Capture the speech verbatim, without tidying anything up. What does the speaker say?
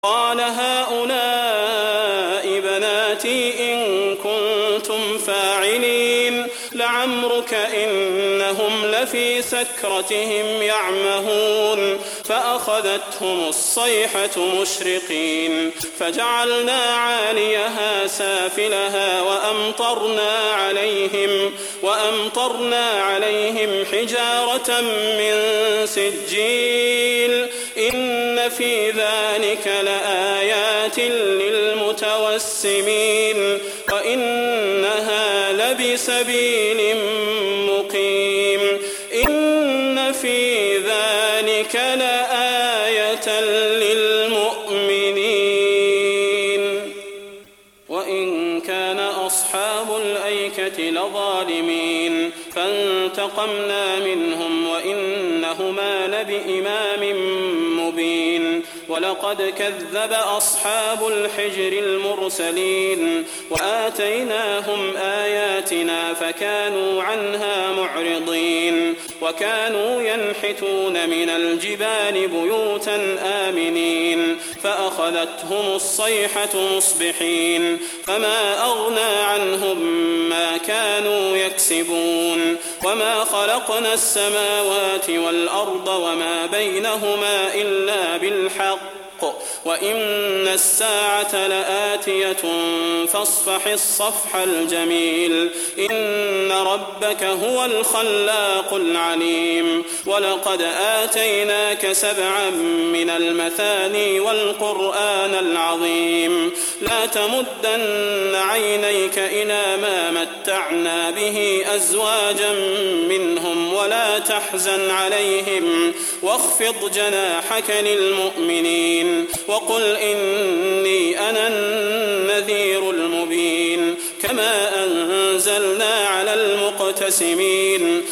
قال هؤلاء بناتي إن كنتم فاعلين لعمرك إنهم لفي سكرتهم يعمهون فأخذتهم الصيحة مشرقين فجعلنا عاليها سافلها وأمطرنا عليهم وأمطرنا عليهم حجارة من سجيل إن في ذلك لآيات للمتوسمين وإنها لبسبيل مقيم إن في ذلك لآية للمؤمنين وإن كان أصحاب الأيكة لظالمين فانتقمنا منهم وإنهما لبإمام مبين ولقد كذب أصحاب الحجر المرسلين وآتيناهم آياتنا فكانوا عنها معرضين وكانوا ينحتون من الجبال بيوتا آمنين فأخذتهم الصيحة مصبحين فما أغنى عنهم ما كانوا يكسبون وما خلقنا السماوات والأرض وما بينهما إلا بالحق وإن الساعة لآتية فاصفح الصفح الجميل إن ربك هو الخلاق العليم ولقد آتيناك سبعا من المثاني والقرآن العظيم لا تمدن عينيك إلى ما متعنا به أزواجا منهم ولا تحزن عليهم واخفض جناحك للمؤمنين وقل إني أنا النذير المبين كما أنزلنا على المقتسمين